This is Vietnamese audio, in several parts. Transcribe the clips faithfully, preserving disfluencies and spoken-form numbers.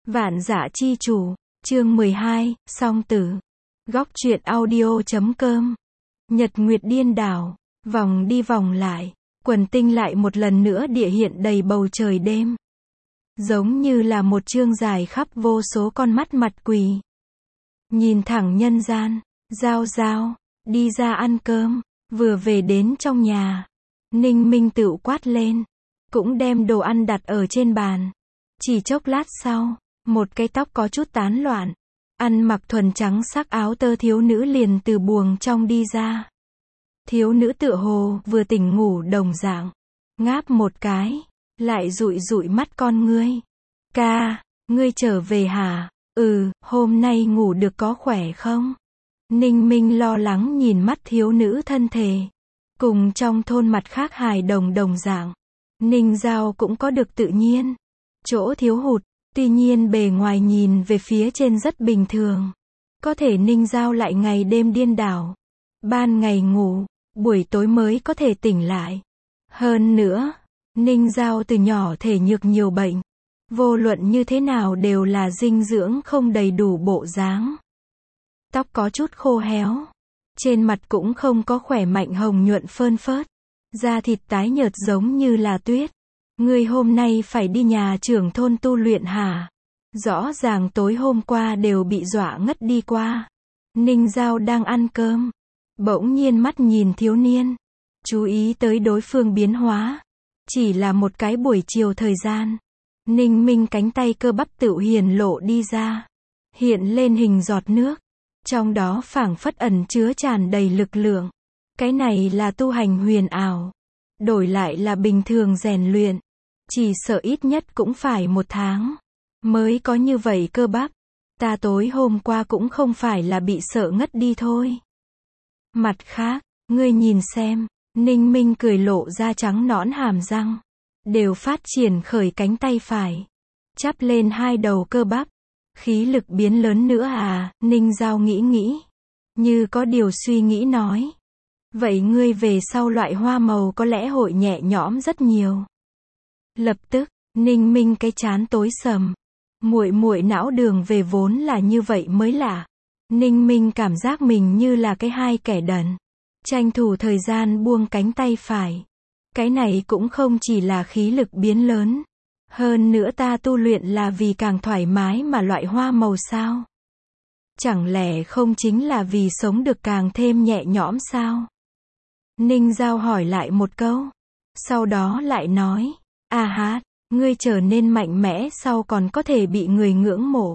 Vạn Dã Chi Chủ, chương mười hai, Song Tử. Góc truyện audio chấm com. Nhật Nguyệt điên đảo, vòng đi vòng lại, quần tinh lại một lần nữa địa hiện đầy bầu trời đêm. Giống như là một chương dài khắp vô số con mắt mặt quỷ. Nhìn thẳng nhân gian, Giao Giao, đi ra ăn cơm, vừa về đến trong nhà. Ninh Minh tựu quát lên, cũng đem đồ ăn đặt ở trên bàn. Chỉ chốc lát sau, một cái tóc có chút tán loạn, ăn mặc thuần trắng sắc áo tơ thiếu nữ liền từ buồng trong đi ra. Thiếu nữ tựa hồ vừa tỉnh ngủ đồng dạng, ngáp một cái, lại dụi dụi mắt con ngươi. Ca, ngươi trở về hả? Ừ, hôm nay ngủ được có khỏe không? Ninh Minh lo lắng nhìn mắt thiếu nữ thân thể. Cùng trong thôn mặt khác hài đồng đồng dạng, Ninh Giao cũng có được tự nhiên. Chỗ thiếu hụt, tuy nhiên bề ngoài nhìn về phía trên rất bình thường. Có thể Ninh Giao lại ngày đêm điên đảo. Ban ngày ngủ, buổi tối mới có thể tỉnh lại. Hơn nữa, Ninh Giao từ nhỏ thể nhược nhiều bệnh. Vô luận như thế nào đều là dinh dưỡng không đầy đủ bộ dáng. Tóc có chút khô héo. Trên mặt cũng không có khỏe mạnh hồng nhuận phơn phớt. Da thịt tái nhợt giống như là tuyết. Ngươi hôm nay phải đi nhà trưởng thôn tu luyện hả? Rõ ràng tối hôm qua đều bị dọa ngất đi qua. Ninh Giao đang ăn cơm. Bỗng nhiên mắt nhìn thiếu niên. Chú ý tới đối phương biến hóa. Chỉ là một cái buổi chiều thời gian. Ninh Minh cánh tay cơ bắp tựu hiển lộ đi ra. Hiện lên hình giọt nước. Trong đó phảng phất ẩn chứa tràn đầy lực lượng. Cái này là tu hành huyền ảo. Đổi lại là bình thường rèn luyện. Chỉ sợ ít nhất cũng phải một tháng. Mới có như vậy cơ bắp. Ta tối hôm qua cũng không phải là bị sợ ngất đi thôi. Mặt khác, ngươi nhìn xem. Ninh Minh cười lộ ra trắng nõn hàm răng. Đều phát triển khởi cánh tay phải. Chắp lên hai đầu cơ bắp. Khí lực biến lớn nữa à? Ninh Giao nghĩ nghĩ. Như có điều suy nghĩ nói. Vậy ngươi về sau loại hoa màu có lẽ hội nhẹ nhõm rất nhiều. Lập tức, Ninh Minh cái trán tối sầm. Muội muội não đường về vốn là như vậy mới lạ. Ninh Minh cảm giác mình như là cái hai kẻ đần. Tranh thủ thời gian buông cánh tay phải. Cái này cũng không chỉ là khí lực biến lớn. Hơn nữa ta tu luyện là vì càng thoải mái mà loại hoa màu sao? Chẳng lẽ không chính là vì sống được càng thêm nhẹ nhõm sao? Ninh Giao hỏi lại một câu. Sau đó lại nói. À hát, ngươi trở nên mạnh mẽ sau còn có thể bị người ngưỡng mộ.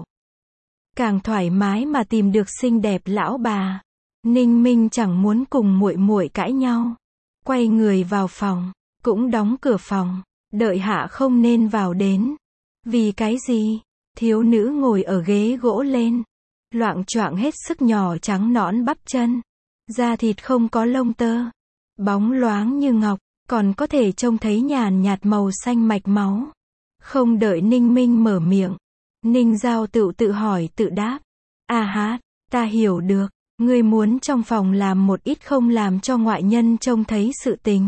Càng thoải mái mà tìm được xinh đẹp lão bà. Ninh Minh chẳng muốn cùng muội muội cãi nhau. Quay người vào phòng, cũng đóng cửa phòng. Đợi hạ không nên vào đến. Vì cái gì? Thiếu nữ ngồi ở ghế gỗ lên. Loạng choạng hết sức nhỏ trắng nõn bắp chân. Da thịt không có lông tơ. Bóng loáng như ngọc. Còn có thể trông thấy nhàn nhạt màu xanh mạch máu. Không đợi Ninh Minh mở miệng. Ninh Giao tự tự hỏi tự đáp. À hát, ta hiểu được. Ngươi muốn trong phòng làm một ít không làm cho ngoại nhân trông thấy sự tình.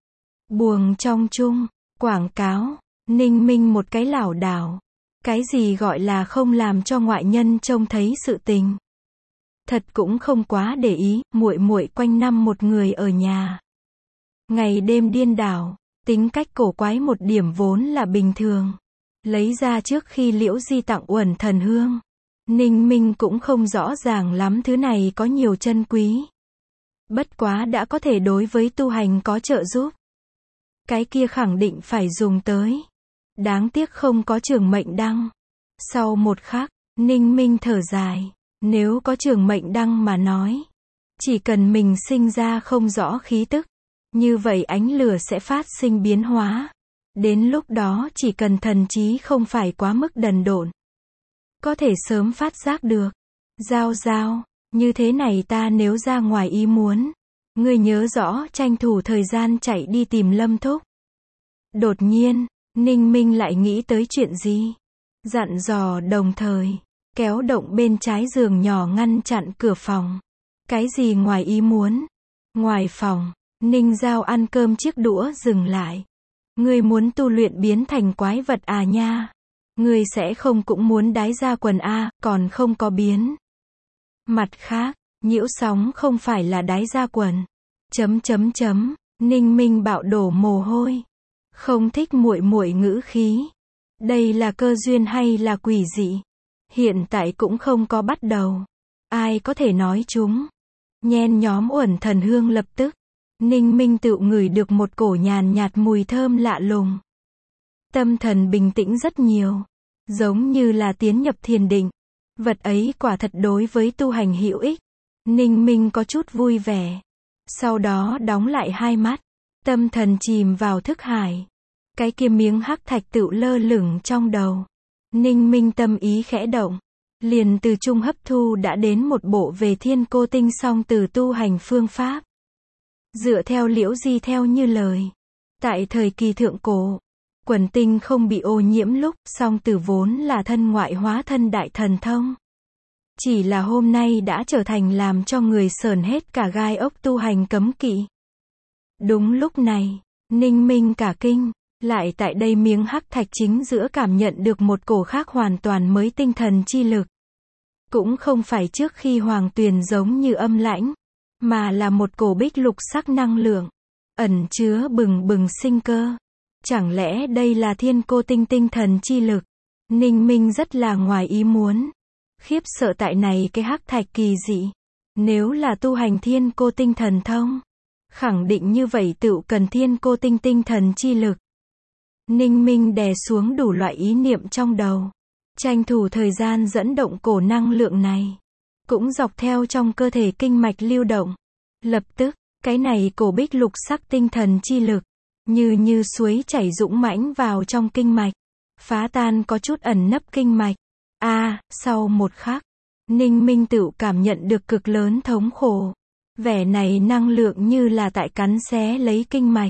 Buồng trong chung. Quảng cáo. Ninh Minh một cái lảo đảo. Cái gì gọi là không làm cho ngoại nhân trông thấy sự tình? Thật cũng không quá để ý, muội muội quanh năm một người ở nhà. Ngày đêm điên đảo, tính cách cổ quái một điểm vốn là bình thường. Lấy ra trước khi Liễu Di tặng uẩn thần hương. Ninh Minh cũng không rõ ràng lắm thứ này có nhiều chân quý. Bất quá đã có thể đối với tu hành có trợ giúp. Cái kia khẳng định phải dùng tới. Đáng tiếc không có trường mệnh đăng. Sau một khắc, Ninh Minh thở dài. Nếu có trường mệnh đăng mà nói. Chỉ cần mình sinh ra không rõ khí tức. Như vậy ánh lửa sẽ phát sinh biến hóa. Đến lúc đó chỉ cần thần trí không phải quá mức đần độn. Có thể sớm phát giác được. Giao Giao, như thế này ta nếu ra ngoài ý muốn. Ngươi nhớ rõ tranh thủ thời gian chạy đi tìm Lâm Thúc. Đột nhiên, Ninh Minh lại nghĩ tới chuyện gì? Dặn dò đồng thời, kéo động bên trái giường nhỏ ngăn chặn cửa phòng. Cái gì ngoài ý muốn? Ngoài phòng, Ninh Giao ăn cơm chiếc đũa dừng lại. Ngươi muốn tu luyện biến thành quái vật à nha? Ngươi sẽ không cũng muốn đái ra quần a, còn không có biến. Mặt khác, nhiễu sóng không phải là đái ra quần. Chấm chấm chấm, Ninh Minh bạo đổ mồ hôi. Không thích muội muội ngữ khí. Đây là cơ duyên hay là quỷ dị? Hiện tại cũng không có bắt đầu. Ai có thể nói chúng? Nhen nhóm uẩn thần hương lập tức. Ninh Minh tự ngửi được một cổ nhàn nhạt mùi thơm lạ lùng. Tâm thần bình tĩnh rất nhiều. Giống như là tiến nhập thiền định. Vật ấy quả thật đối với tu hành hữu ích. Ninh Minh có chút vui vẻ. Sau đó đóng lại hai mắt. Tâm thần chìm vào thức hải. Cái kia miếng hắc thạch tự lơ lửng trong đầu. Ninh Minh tâm ý khẽ động. Liền từ trung hấp thu đã đến một bộ về thiên cô tinh song từ tu hành phương pháp. Dựa theo Liễu Di theo như lời. Tại thời kỳ thượng cổ, quần tinh không bị ô nhiễm lúc, song tử vốn là thân ngoại hóa thân đại thần thông. Chỉ là hôm nay đã trở thành làm cho người sởn hết cả gai ốc tu hành cấm kỵ. Đúng lúc này, Ninh Minh cả kinh, lại tại đây miếng hắc thạch chính giữa cảm nhận được một cổ khác hoàn toàn mới tinh thần chi lực. Cũng không phải trước khi hoàng tuyền giống như âm lãnh, mà là một cổ bích lục sắc năng lượng, ẩn chứa bừng bừng sinh cơ. Chẳng lẽ đây là thiên cô tinh tinh thần chi lực? Ninh Minh rất là ngoài ý muốn. Khiếp sợ tại này cái hắc thạch kỳ dị. Nếu là tu hành thiên cô tinh thần thông, khẳng định như vậy tự cần thiên cô tinh tinh thần chi lực. Ninh Minh đè xuống đủ loại ý niệm trong đầu. Tranh thủ thời gian dẫn động cổ năng lượng này. Cũng dọc theo trong cơ thể kinh mạch lưu động. Lập tức, cái này cổ bích lục sắc tinh thần chi lực. Như như suối chảy dũng mãnh vào trong kinh mạch. Phá tan có chút ẩn nấp kinh mạch. A, à, sau một khắc, Ninh Minh tự cảm nhận được cực lớn thống khổ. Vẻ này năng lượng như là tại cắn xé lấy kinh mạch.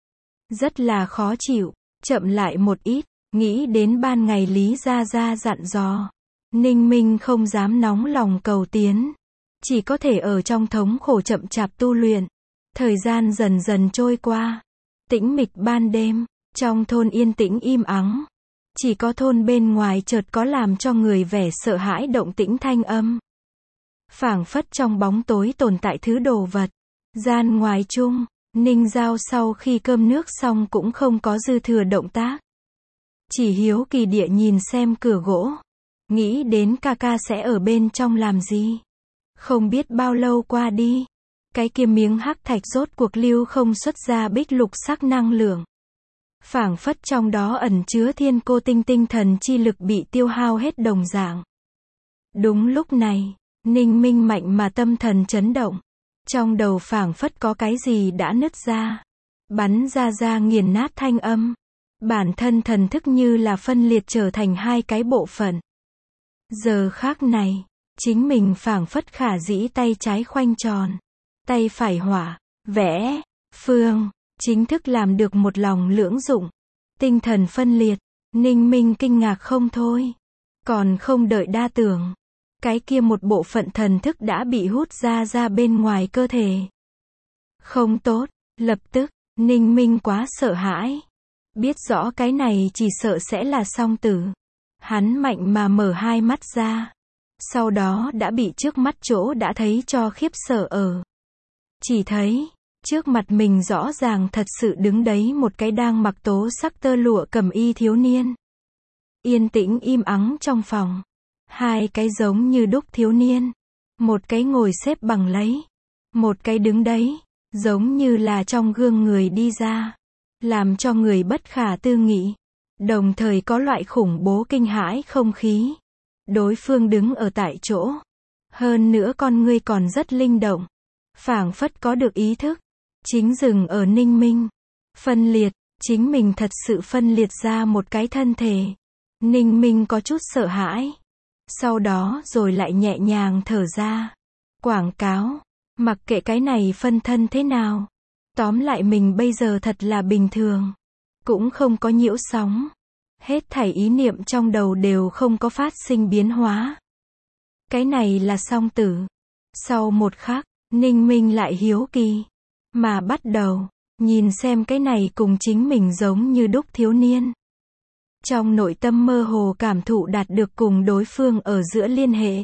Rất là khó chịu, chậm lại một ít, nghĩ đến ban ngày Lý Gia Gia dặn dò. Ninh Minh không dám nóng lòng cầu tiến. Chỉ có thể ở trong thống khổ chậm chạp tu luyện. Thời gian dần dần trôi qua. Tĩnh mịch ban đêm, trong thôn yên tĩnh im ắng. Chỉ có thôn bên ngoài chợt có làm cho người vẻ sợ hãi động tĩnh thanh âm. Phảng phất trong bóng tối tồn tại thứ đồ vật. Gian ngoài chung, Ninh Giao sau khi cơm nước xong cũng không có dư thừa động tác. Chỉ hiếu kỳ địa nhìn xem cửa gỗ. Nghĩ đến ca ca sẽ ở bên trong làm gì. Không biết bao lâu qua đi. Cái kia miếng hắc thạch rốt cuộc lưu không xuất ra bích lục sắc năng lượng. Phảng phất trong đó ẩn chứa thiên cô tinh tinh thần chi lực bị tiêu hao hết đồng dạng. Đúng lúc này, Ninh Minh mạnh mà tâm thần chấn động. Trong đầu phảng phất có cái gì đã nứt ra. Bắn ra ra nghiền nát thanh âm. Bản thân thần thức như là phân liệt trở thành hai cái bộ phận. Giờ khác này, chính mình phảng phất khả dĩ tay trái khoanh tròn. Tay phải hỏa, vẽ, phương, chính thức làm được một lòng lưỡng dụng. Tinh thần phân liệt, Ninh Minh kinh ngạc không thôi. Còn không đợi đa tưởng. Cái kia một bộ phận thần thức đã bị hút ra ra bên ngoài cơ thể. Không tốt, lập tức, Ninh Minh quá sợ hãi. Biết rõ cái này chỉ sợ sẽ là song tử. Hắn mạnh mà mở hai mắt ra. Sau đó đã bị trước mắt chỗ đã thấy cho khiếp sợ ở. Chỉ thấy, trước mặt mình rõ ràng thật sự đứng đấy một cái đang mặc tố sắc tơ lụa cẩm y thiếu niên. Yên tĩnh im ắng trong phòng. Hai cái giống như đúc thiếu niên. Một cái ngồi xếp bằng lấy. Một cái đứng đấy, giống như là trong gương người đi ra. Làm cho người bất khả tư nghị. Đồng thời có loại khủng bố kinh hãi không khí. Đối phương đứng ở tại chỗ. Hơn nữa con ngươi còn rất linh động. Phảng phất có được ý thức. Chính dừng ở Ninh Minh. Phân liệt, chính mình thật sự phân liệt ra một cái thân thể. Ninh Minh có chút sợ hãi. Sau đó rồi lại nhẹ nhàng thở ra. Quảng cáo, mặc kệ cái này phân thân thế nào. Tóm lại mình bây giờ thật là bình thường. Cũng không có nhiễu sóng. Hết thảy ý niệm trong đầu đều không có phát sinh biến hóa. Cái này là song tử. Sau một khắc, Ninh Minh lại hiếu kỳ. Mà bắt đầu, nhìn xem cái này cùng chính mình giống như đúc thiếu niên. Trong nội tâm mơ hồ cảm thụ đạt được cùng đối phương ở giữa liên hệ.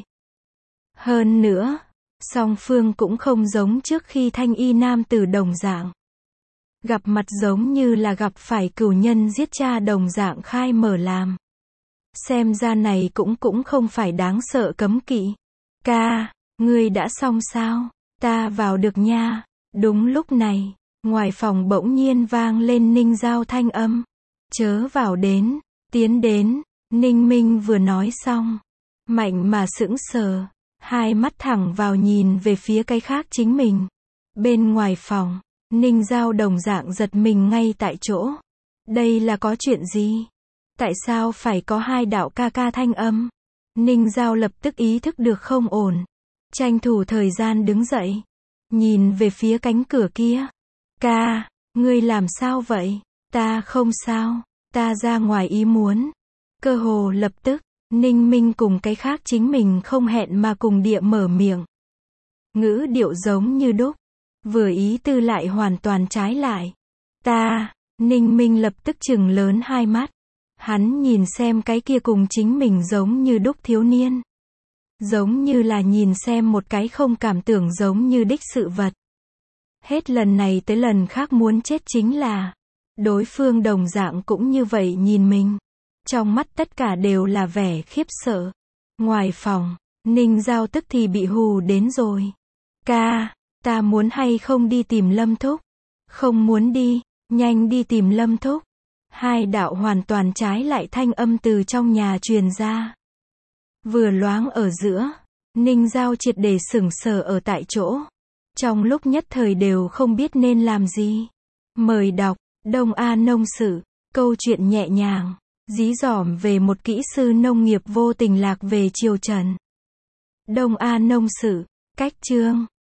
Hơn nữa, song phương cũng không giống trước khi thanh y nam tử đồng dạng. Gặp mặt giống như là gặp phải cửu nhân giết cha đồng dạng khai mở làm. Xem ra này cũng cũng không phải đáng sợ cấm kỵ. Ca, ngươi đã xong sao? Ta vào được nha. Đúng lúc này, ngoài phòng bỗng nhiên vang lên Ninh Giao thanh âm. Chớ vào đến, tiến đến. Ninh Minh vừa nói xong. Mạnh mà sững sờ. Hai mắt thẳng vào nhìn về phía cái khác chính mình. Bên ngoài phòng, Ninh Giao đồng dạng giật mình ngay tại chỗ. Đây là có chuyện gì? Tại sao phải có hai đạo ca ca thanh âm? Ninh Giao lập tức ý thức được không ổn. Tranh thủ thời gian đứng dậy. Nhìn về phía cánh cửa kia. Ca, ngươi làm sao vậy? Ta không sao, ta ra ngoài ý muốn. Cơ hồ lập tức, Ninh Minh cùng cái khác chính mình không hẹn mà cùng địa mở miệng. Ngữ điệu giống như đúc. Vừa ý tư lại hoàn toàn trái lại. Ta, Ninh Minh lập tức trừng lớn hai mắt. Hắn nhìn xem cái kia cùng chính mình giống như đúc thiếu niên. Giống như là nhìn xem một cái không cảm tưởng giống như đích sự vật. Hết lần này tới lần khác muốn chết chính là đối phương đồng dạng cũng như vậy nhìn mình. Trong mắt tất cả đều là vẻ khiếp sợ. Ngoài phòng, Ninh Giao tức thì bị hù đến rồi. Ca, ta muốn hay không đi tìm Lâm Thúc? Không muốn đi, nhanh đi tìm Lâm Thúc. Hai đạo hoàn toàn trái lại thanh âm từ trong nhà truyền ra. Vừa loáng ở giữa, Ninh Giao triệt để sững sờ ở tại chỗ. Trong lúc nhất thời đều không biết nên làm gì. Mời đọc, Đông A Nông Sự, câu chuyện nhẹ nhàng, dí dỏm về một kỹ sư nông nghiệp vô tình lạc về triều Trần. Đông A Nông Sự, cách chương.